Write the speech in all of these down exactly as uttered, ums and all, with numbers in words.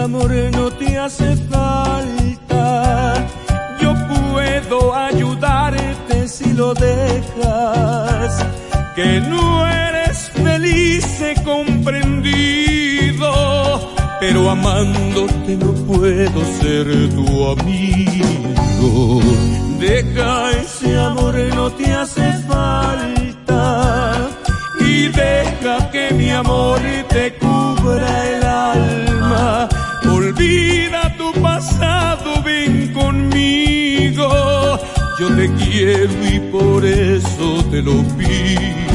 amor no te hace falta. Yo puedo ayudarte si lo dejas. Que no eres feliz, he comprendido, pero amándote no puedo ser tu amigo. Deja ese amor, no te hace falta, y deja que mi amor te cubra el alma. Olvida tu pasado, ven conmigo. Yo te quiero y por eso te lo pido.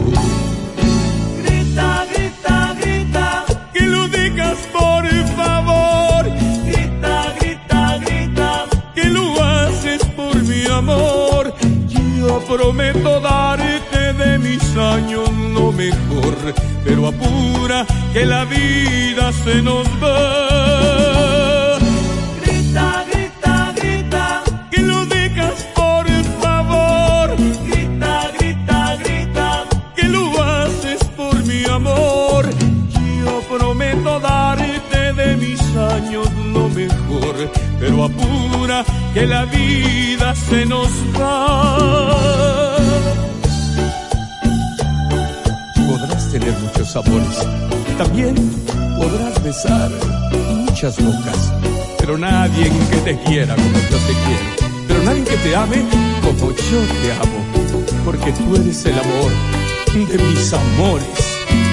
Grita, grita, grita, que lo digas por favor. grita, grita, grita, que lo haces por mi amor. Yo prometo darte de mis años lo mejor, pero apura que la vida se nos va. grita, grita, grita, que lo digas por favor. grita, grita, grita, que lo haces por mi amor. Yo prometo darte de mis años lo mejor, pero apura que la vida se nos va. Podrás tener muchos amores, también podrás besar muchas bocas, pero nadie que te quiera como yo te quiero, pero nadie que te ame como yo te amo, porque tú eres el amor de mis amores.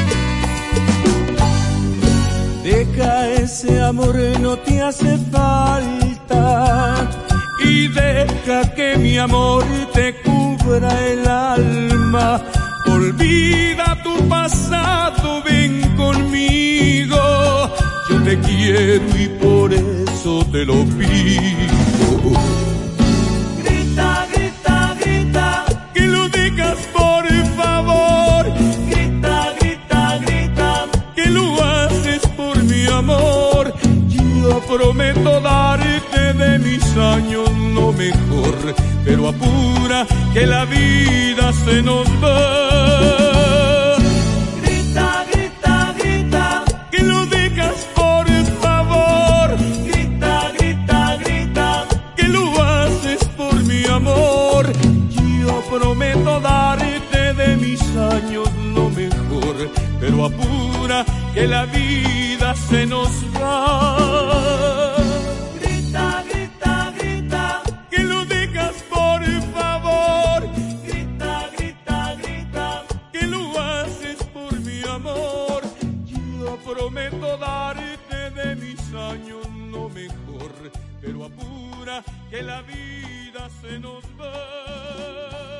Deja ese amor, no te hace falta, y deja que mi amor te cubra el alma. Olvida tu pasado, ven conmigo. Yo te quiero y por eso te lo pido. grita, grita, grita, que lo digas por favor. grita, grita, grita, que lo haces por mi amor. Yo prometo darte de mis años lo mejor, pero apura que la vida se nos va. grita, grita, grita, que lo digas por favor. grita, grita, grita, que lo haces por mi amor. Yo prometo darte de mis años lo mejor, pero apura que la vida se nos va. grita, grita, grita, que lo digas por favor. grita, grita, grita, que lo haces por mi amor. Yo prometo darte de mis años lo mejor, pero apura que la vida se nos va.